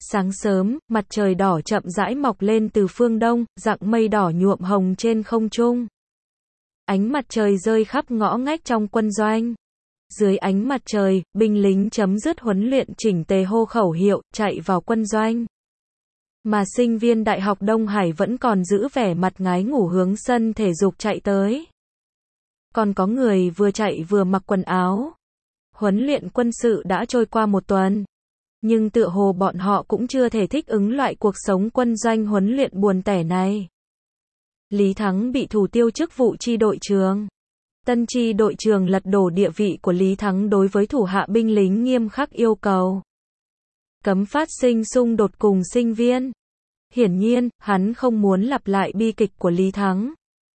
Sáng sớm, mặt trời đỏ chậm rãi mọc lên từ phương đông, dạng mây đỏ nhuộm hồng trên không trung. Ánh mặt trời rơi khắp ngõ ngách trong quân doanh. Dưới ánh mặt trời, binh lính chấm dứt huấn luyện chỉnh tề hô khẩu hiệu, chạy vào quân doanh. Mà sinh viên Đại học Đông Hải vẫn còn giữ vẻ mặt ngái ngủ hướng sân thể dục chạy tới. Còn có người vừa chạy vừa mặc quần áo. Huấn luyện quân sự đã trôi qua một tuần. Nhưng tựa hồ bọn họ cũng chưa thể thích ứng loại cuộc sống quân doanh huấn luyện buồn tẻ này. Lý Thắng bị thủ tiêu chức vụ chi đội trưởng. Tân chi đội trưởng lật đổ địa vị của Lý Thắng đối với thủ hạ binh lính nghiêm khắc yêu cầu. Cấm phát sinh xung đột cùng sinh viên. Hiển nhiên, hắn không muốn lặp lại bi kịch của Lý Thắng.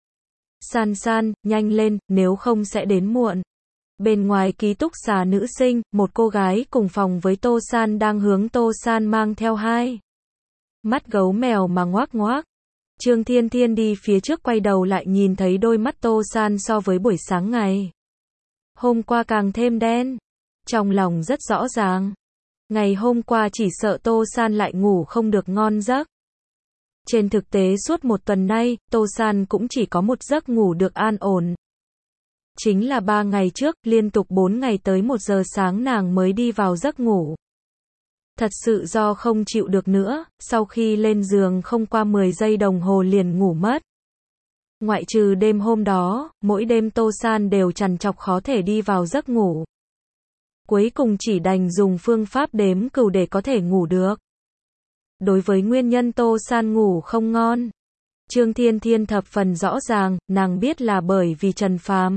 San San, nhanh lên, nếu không sẽ đến muộn. Bên ngoài ký túc xá nữ sinh, một cô gái cùng phòng với Tô San đang hướng Tô San mang theo hai mắt gấu mèo mà ngoác ngoác. Trương Thiên Thiên đi phía trước quay đầu lại nhìn thấy đôi mắt Tô San so với buổi sáng ngày hôm qua càng thêm đen. Trong lòng rất rõ ràng. Ngày hôm qua chỉ sợ Tô San lại ngủ không được ngon giấc. Trên thực tế suốt một tuần nay, Tô San cũng chỉ có một giấc ngủ được an ổn. Chính là 3 ngày trước, liên tục 4 ngày tới 1 giờ sáng nàng mới đi vào giấc ngủ. Thật sự do không chịu được nữa, sau khi lên giường không qua 10 giây đồng hồ liền ngủ mất. Ngoại trừ đêm hôm đó, mỗi đêm Tô San đều trằn trọc khó thể đi vào giấc ngủ. Cuối cùng chỉ đành dùng phương pháp đếm cừu để có thể ngủ được. Đối với nguyên nhân Tô San ngủ không ngon, Trương Thiên Thiên thập phần rõ ràng, nàng biết là bởi vì Trần Phàm.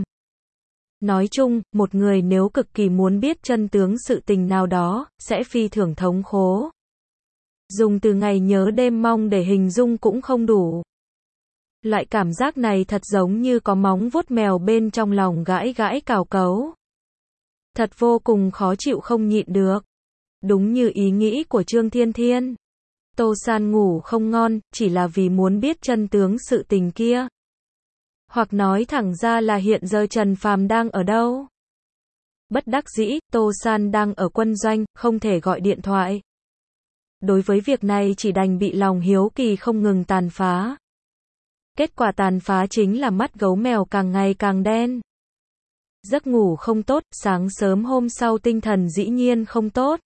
Nói chung, một người nếu cực kỳ muốn biết chân tướng sự tình nào đó, sẽ phi thường thống khổ. Dùng từ ngày nhớ đêm mong để hình dung cũng không đủ. Loại cảm giác này thật giống như có móng vuốt mèo bên trong lòng gãi gãi cào cấu. Thật vô cùng khó chịu không nhịn được. Đúng như ý nghĩ của Trương Thiên Thiên. Tô San ngủ không ngon, chỉ là vì muốn biết chân tướng sự tình kia. Hoặc nói thẳng ra là hiện giờ Trần Phàm đang ở đâu. Bất đắc dĩ, Tô San đang ở quân doanh, không thể gọi điện thoại. Đối với việc này chỉ đành bị lòng hiếu kỳ không ngừng tàn phá. Kết quả tàn phá chính là mắt gấu mèo càng ngày càng đen. Giấc ngủ không tốt, sáng sớm hôm sau tinh thần dĩ nhiên không tốt.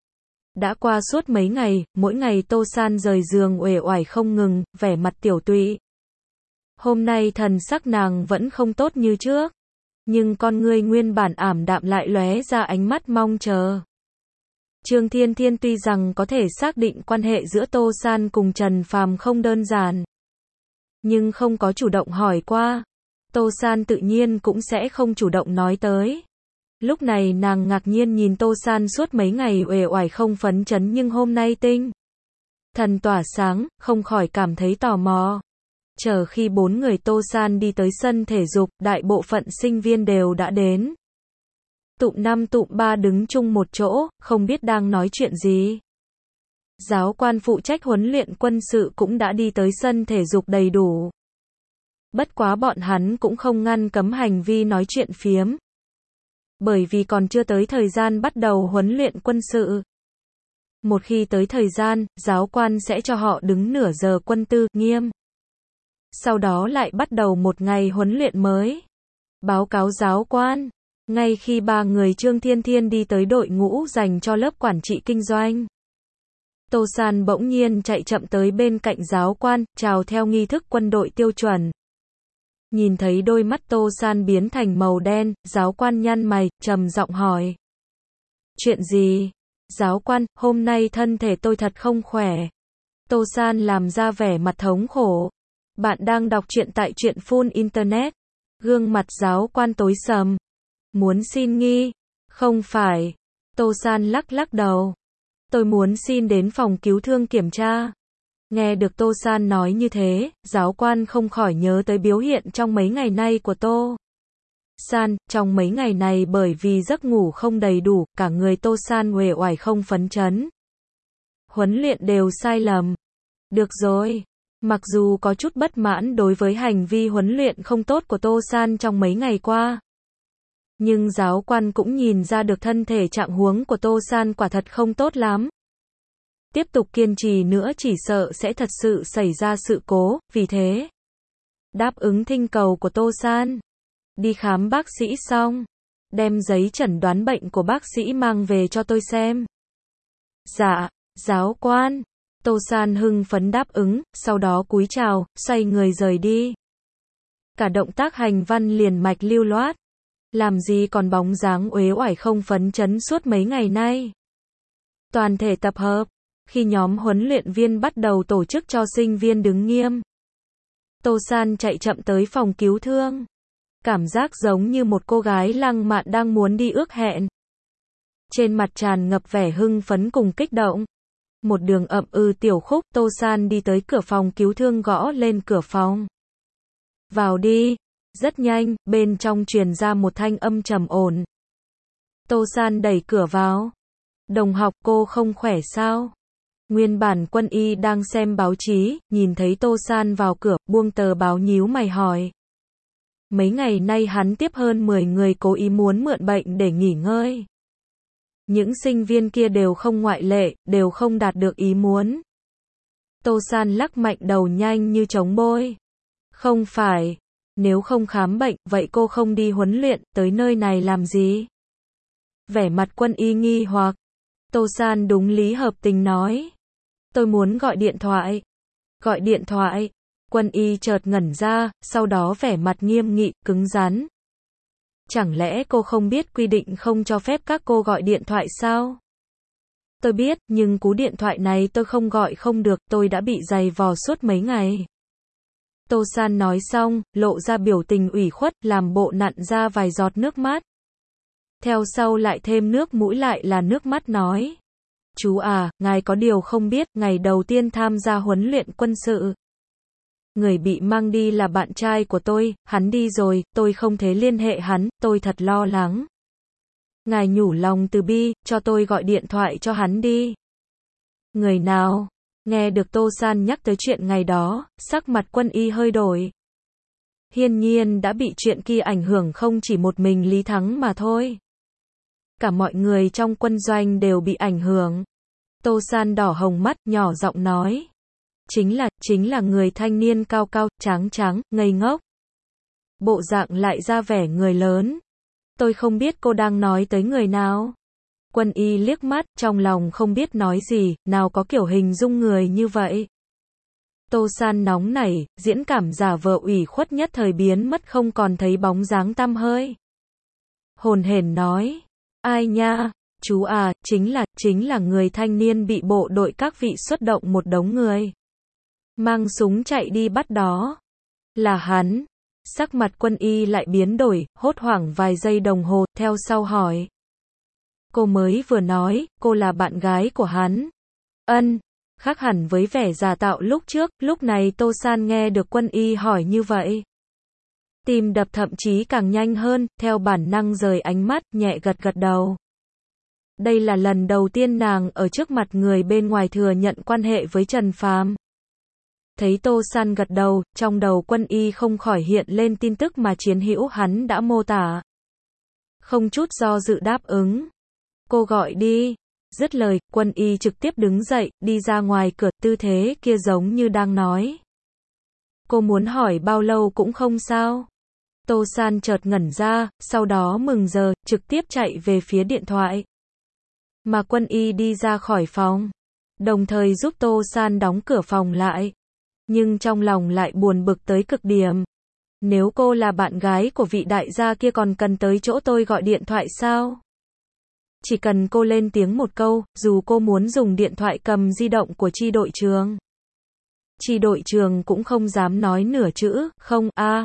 Đã qua suốt mấy ngày, mỗi ngày Tô San rời giường uể oải không ngừng, vẻ mặt tiểu tụy. Hôm nay thần sắc nàng vẫn không tốt như trước, nhưng con ngươi nguyên bản ảm đạm lại lóe ra ánh mắt mong chờ. Trương Thiên Thiên tuy rằng có thể xác định quan hệ giữa Tô San cùng Trần Phàm không đơn giản, nhưng không có chủ động hỏi qua. Tô San tự nhiên cũng sẽ không chủ động nói tới. Lúc này nàng ngạc nhiên nhìn Tô San suốt mấy ngày uể oải không phấn chấn nhưng hôm nay tinh thần tỏa sáng, không khỏi cảm thấy tò mò. Chờ khi 4 người Tô San đi tới sân thể dục, đại bộ phận sinh viên đều đã đến. Tụm 5 tụm 3 đứng chung một chỗ, không biết đang nói chuyện gì. Giáo quan phụ trách huấn luyện quân sự cũng đã đi tới sân thể dục đầy đủ. Bất quá bọn hắn cũng không ngăn cấm hành vi nói chuyện phiếm. Bởi vì còn chưa tới thời gian bắt đầu huấn luyện quân sự. Một khi tới thời gian, giáo quan sẽ cho họ đứng nửa giờ quân tư, nghiêm. Sau đó lại bắt đầu một ngày huấn luyện mới. Báo cáo giáo quan. Ngay khi 3 người Trương Thiên Thiên đi tới đội ngũ dành cho lớp quản trị kinh doanh, Tô San bỗng nhiên chạy chậm tới bên cạnh giáo quan, chào theo nghi thức quân đội tiêu chuẩn. Nhìn thấy đôi mắt Tô San biến thành màu đen, giáo quan nhăn mày, trầm giọng hỏi. Chuyện gì? Giáo quan, hôm nay thân thể tôi thật không khỏe. Tô San làm ra vẻ mặt thống khổ. Bạn đang đọc truyện tại truyện full internet. Gương mặt giáo quan tối sầm. Muốn xin nghi? Không phải. Tô San lắc lắc đầu. Tôi muốn xin đến phòng cứu thương kiểm tra. Nghe được Tô San nói như thế, giáo quan không khỏi nhớ tới biểu hiện trong mấy ngày nay của Tô San. Trong mấy ngày này bởi vì giấc ngủ không đầy đủ, cả người Tô San uể oải không phấn chấn. Huấn luyện đều sai lầm. Được rồi. Mặc dù có chút bất mãn đối với hành vi huấn luyện không tốt của Tô San trong mấy ngày qua, nhưng giáo quan cũng nhìn ra được thân thể trạng huống của Tô San quả thật không tốt lắm. Tiếp tục kiên trì nữa chỉ sợ sẽ thật sự xảy ra sự cố, vì thế đáp ứng thỉnh cầu của Tô San. Đi khám bác sĩ xong, đem giấy chẩn đoán bệnh của bác sĩ mang về cho tôi xem. Dạ, giáo quan. Tô San hưng phấn đáp ứng, sau đó cúi chào, xoay người rời đi. Cả động tác hành văn liền mạch lưu loát. Làm gì còn bóng dáng uể oải không phấn chấn suốt mấy ngày nay. Toàn thể tập hợp. Khi nhóm huấn luyện viên bắt đầu tổ chức cho sinh viên đứng nghiêm, Tô San chạy chậm tới phòng cứu thương. Cảm giác giống như một cô gái lăng mạn đang muốn đi ước hẹn. Trên mặt tràn ngập vẻ hưng phấn cùng kích động. Một đường ậm tiểu khúc, Tô San đi tới cửa phòng cứu thương gõ lên cửa phòng. Vào đi. Rất nhanh, bên trong truyền ra một thanh âm trầm ổn. Tô San đẩy cửa vào. Đồng học, cô không khỏe sao? Nguyên bản Quân Y đang xem báo chí, nhìn thấy Tô San vào cửa, buông tờ báo nhíu mày hỏi. Mấy ngày nay hắn tiếp hơn 10 người cố ý muốn mượn bệnh để nghỉ ngơi. Những sinh viên kia đều không ngoại lệ, đều không đạt được ý muốn. Tô San lắc mạnh đầu nhanh như chống bôi. Không phải, nếu không khám bệnh, vậy cô không đi huấn luyện, tới nơi này làm gì? Vẻ mặt Quân Y nghi hoặc. Tô San đúng lý hợp tình nói. Tôi muốn gọi điện thoại. Gọi điện thoại. Quân Y chợt ngẩn ra, sau đó vẻ mặt nghiêm nghị, cứng rắn. Chẳng lẽ cô không biết quy định không cho phép các cô gọi điện thoại sao? Tôi biết, nhưng cú điện thoại này tôi không gọi không được, tôi đã bị giày vò suốt mấy ngày. Tô San nói xong, lộ ra biểu tình ủy khuất, làm bộ nặn ra vài giọt nước mắt. Theo sau lại thêm nước mũi lại là nước mắt nói. Chú à, ngài có điều không biết, ngày đầu tiên tham gia huấn luyện quân sự. Người bị mang đi là bạn trai của tôi, hắn đi rồi, tôi không thể liên hệ hắn, tôi thật lo lắng. Ngài nhủ lòng từ bi, cho tôi gọi điện thoại cho hắn đi. Người nào? Nghe được Tô San nhắc tới chuyện ngày đó, sắc mặt Quân Y hơi đổi. Hiển nhiên đã bị chuyện kia ảnh hưởng không chỉ một mình Lý Thắng mà thôi. Cả mọi người trong quân doanh đều bị ảnh hưởng. Tô San đỏ hồng mắt, nhỏ giọng nói. Chính là người thanh niên cao cao, trắng trắng, ngây ngốc. Bộ dạng lại ra vẻ người lớn. Tôi không biết cô đang nói tới người nào. Quân Y liếc mắt, trong lòng không biết nói gì, nào có kiểu hình dung người như vậy. Tô San nóng nảy, diễn cảm giả vờ ủy khuất nhất thời biến mất không còn thấy bóng dáng tăm hơi. Hồn hển nói. Ai nha, chú à, chính là người thanh niên bị bộ đội các vị xuất động một đống người. Mang súng chạy đi bắt đó. Là hắn. Sắc mặt Quân Y lại biến đổi, hốt hoảng vài giây đồng hồ, theo sau hỏi. Cô mới vừa nói, cô là bạn gái của hắn. Ân, khác hẳn với vẻ giả tạo lúc trước, lúc này Tô San nghe được Quân Y hỏi như vậy. Tim đập thậm chí càng nhanh hơn, theo bản năng rời ánh mắt, nhẹ gật gật đầu. Đây là lần đầu tiên nàng ở trước mặt người bên ngoài thừa nhận quan hệ với Trần Phàm. Thấy Tô San gật đầu, trong đầu Quân Y không khỏi hiện lên tin tức mà chiến hữu hắn đã mô tả. Không chút do dự đáp ứng. Cô gọi đi. Dứt lời, Quân Y trực tiếp đứng dậy, đi ra ngoài cửa, tư thế kia giống như đang nói. Cô muốn hỏi bao lâu cũng không sao. Tô San chợt ngẩn ra, sau đó mừng giờ, trực tiếp chạy về phía điện thoại. Mà Quân Y đi ra khỏi phòng, đồng thời giúp Tô San đóng cửa phòng lại. Nhưng trong lòng lại buồn bực tới cực điểm. Nếu cô là bạn gái của vị đại gia kia còn cần tới chỗ tôi gọi điện thoại sao? Chỉ cần cô lên tiếng một câu, dù cô muốn dùng điện thoại cầm di động của chi đội trưởng. Chi đội trưởng cũng không dám nói nửa chữ, không,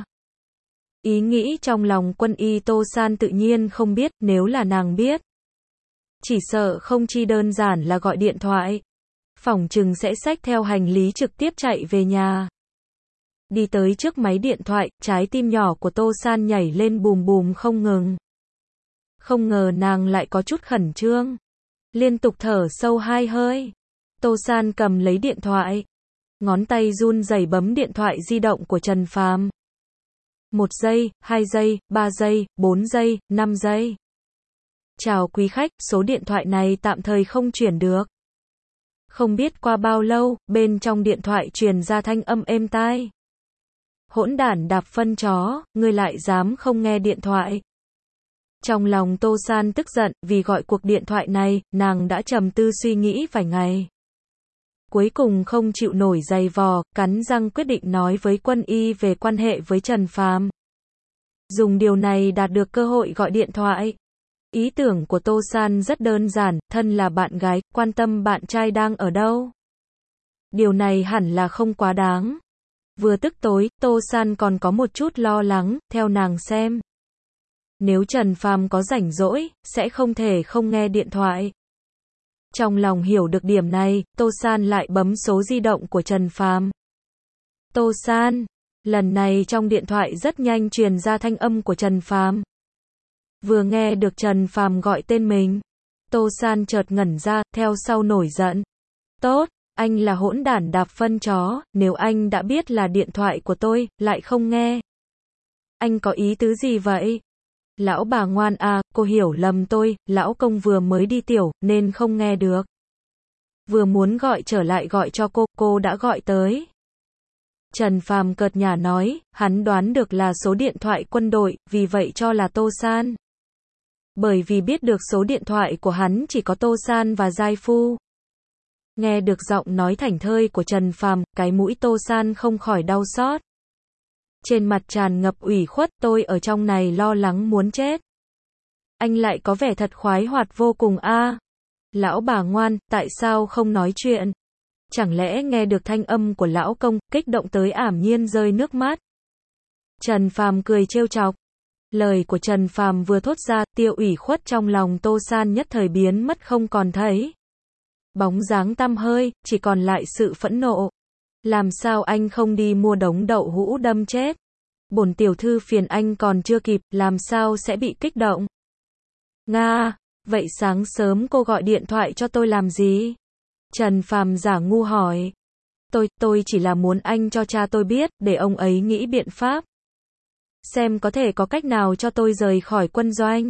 Ý nghĩ trong lòng Quân Y Tô San tự nhiên không biết, nếu là nàng biết. Chỉ sợ không chi đơn giản là gọi điện thoại. Phỏng chừng sẽ xách theo hành lý trực tiếp chạy về nhà. Đi tới trước máy điện thoại, trái tim nhỏ của Tô San nhảy lên bùm bùm không ngừng. Không ngờ nàng lại có chút khẩn trương. Liên tục thở sâu 2 hơi. Tô San cầm lấy điện thoại. Ngón tay run rẩy bấm điện thoại di động của Trần Phàm. 1 giây, 2 giây, 3 giây, 4 giây, 5 giây. Chào quý khách, số điện thoại này tạm thời không chuyển được. Không biết qua bao lâu, bên trong điện thoại truyền ra thanh âm êm tai. Hỗn đản đạp phân chó, ngươi lại dám không nghe điện thoại. Trong lòng Tô San tức giận, vì gọi cuộc điện thoại này, nàng đã trầm tư suy nghĩ vài ngày. Cuối cùng không chịu nổi giày vò, cắn răng quyết định nói với Quân Y về quan hệ với Trần Phàm. Dùng điều này đạt được cơ hội gọi điện thoại. Ý tưởng của Tô San rất đơn giản, thân là bạn gái, quan tâm bạn trai đang ở đâu. Điều này hẳn là không quá đáng. Vừa tức tối, Tô San còn có một chút lo lắng, theo nàng xem. Nếu Trần Phàm có rảnh rỗi, sẽ không thể không nghe điện thoại. Trong lòng hiểu được điểm này, Tô San lại bấm số di động của Trần Phàm. Tô San, lần này trong điện thoại rất nhanh truyền ra thanh âm của Trần Phàm. Vừa nghe được Trần Phàm gọi tên mình, Tô San chợt ngẩn ra, theo sau nổi giận. Tốt, anh là hỗn đản đạp phân chó, nếu anh đã biết là điện thoại của tôi, lại không nghe. Anh có ý tứ gì vậy? Lão bà ngoan à, cô hiểu lầm tôi, lão công vừa mới đi tiểu, nên không nghe được. Vừa muốn gọi trở lại gọi cho cô đã gọi tới. Trần Phàm cợt nhả nói, hắn đoán được là số điện thoại quân đội, vì vậy cho là Tô San. Bởi vì biết được số điện thoại của hắn chỉ có Tô San và Giai Phu. Nghe được giọng nói thảnh thơi của Trần Phàm, cái mũi Tô San không khỏi đau xót. Trên mặt tràn ngập ủy khuất, tôi ở trong này lo lắng muốn chết. Anh lại có vẻ thật khoái hoạt vô cùng a. Lão bà ngoan, tại sao không nói chuyện? Chẳng lẽ nghe được thanh âm của lão công, kích động tới ảm nhiên rơi nước mắt. Trần Phàm cười trêu chọc. Lời của Trần Phàm vừa thốt ra, tia ủy khuất trong lòng Tô San nhất thời biến mất không còn thấy. Bóng dáng tăm hơi, chỉ còn lại sự phẫn nộ. Làm sao anh không đi mua đống đậu hũ đâm chết? Bổn tiểu thư phiền anh còn chưa kịp, làm sao sẽ bị kích động? Nga, vậy sáng sớm cô gọi điện thoại cho tôi làm gì? Trần Phàm giả ngu hỏi. Tôi chỉ là muốn anh cho cha tôi biết, để ông ấy nghĩ biện pháp. Xem có thể có cách nào cho tôi rời khỏi quân doanh.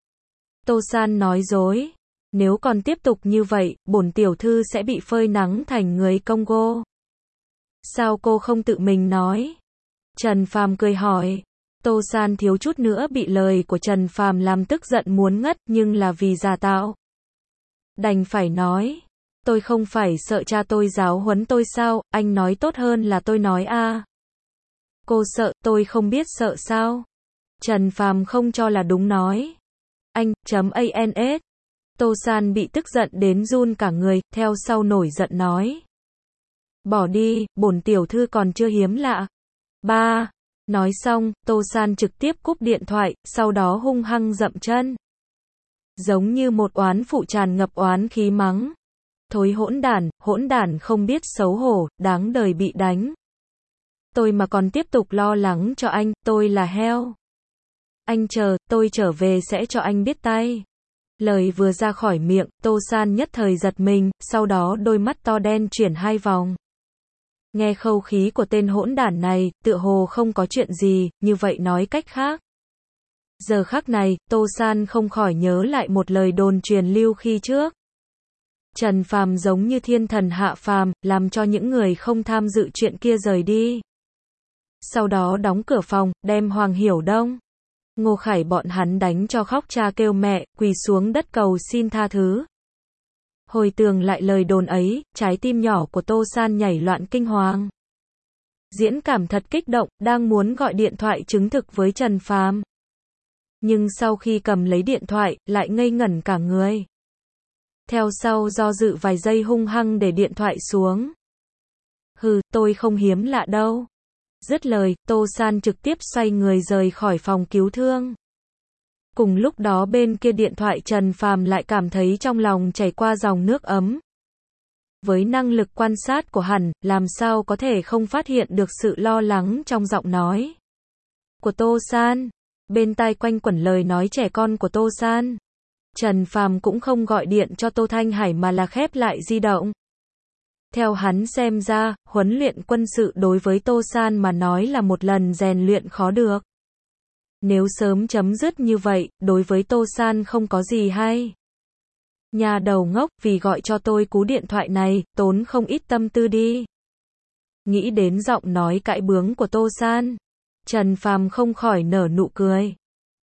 Tô San nói dối. Nếu còn tiếp tục như vậy, bổn tiểu thư sẽ bị phơi nắng thành người Congo. Sao cô không tự mình nói? Trần Phàm cười hỏi. Tô San thiếu chút nữa bị lời của Trần Phàm làm tức giận muốn ngất, nhưng là vì giả tạo. Đành phải nói. Tôi không phải sợ cha tôi giáo huấn tôi sao, anh nói tốt hơn là tôi nói a. Cô sợ, tôi không biết sợ sao? Trần Phàm không cho là đúng nói. Anh.ans. Tô San bị tức giận đến run cả người, theo sau nổi giận nói. Bỏ đi, bổn tiểu thư còn chưa hiếm lạ. Ba. Nói xong, Tô San trực tiếp cúp điện thoại, sau đó hung hăng dậm chân. Giống như một oán phụ tràn ngập oán khí mắng. Thối hỗn đản không biết xấu hổ, đáng đời bị đánh. Tôi mà còn tiếp tục lo lắng cho anh, tôi là heo. Anh chờ, tôi trở về sẽ cho anh biết tay. Lời vừa ra khỏi miệng, Tô San nhất thời giật mình, sau đó đôi mắt to đen chuyển hai vòng. Nghe khẩu khí của tên hỗn đản này, tựa hồ không có chuyện gì, như vậy nói cách khác. Giờ khắc này, Tô San không khỏi nhớ lại một lời đồn truyền lưu khi trước. Trần Phàm giống như thiên thần hạ phàm, làm cho những người không tham dự chuyện kia rời đi. Sau đó đóng cửa phòng, đem Hoàng Hiểu Đông, Ngô Khải bọn hắn đánh cho khóc cha kêu mẹ, quỳ xuống đất cầu xin tha thứ. Hồi tưởng lại lời đồn ấy, trái tim nhỏ của Tô San nhảy loạn kinh hoàng. Diễn cảm thật kích động, đang muốn gọi điện thoại chứng thực với Trần Phàm. Nhưng sau khi cầm lấy điện thoại, lại ngây ngẩn cả người. Theo sau do dự vài giây hung hăng để điện thoại xuống. Hừ, tôi không hiếm lạ đâu. Dứt lời, Tô San trực tiếp xoay người rời khỏi phòng cứu thương. Cùng lúc đó bên kia điện thoại Trần Phàm lại cảm thấy trong lòng chảy qua dòng nước ấm. Với năng lực quan sát của hắn, làm sao có thể không phát hiện được sự lo lắng trong giọng nói của Tô San. Bên tai quanh quẩn lời nói trẻ con của Tô San. Trần Phàm cũng không gọi điện cho Tô Thanh Hải mà là khép lại di động. Theo hắn xem ra, huấn luyện quân sự đối với Tô San mà nói là một lần rèn luyện khó được. Nếu sớm chấm dứt như vậy, đối với Tô San không có gì hay. Nhà đầu ngốc, vì gọi cho tôi cú điện thoại này, tốn không ít tâm tư đi. Nghĩ đến giọng nói cãi bướng của Tô San, Trần Phàm không khỏi nở nụ cười.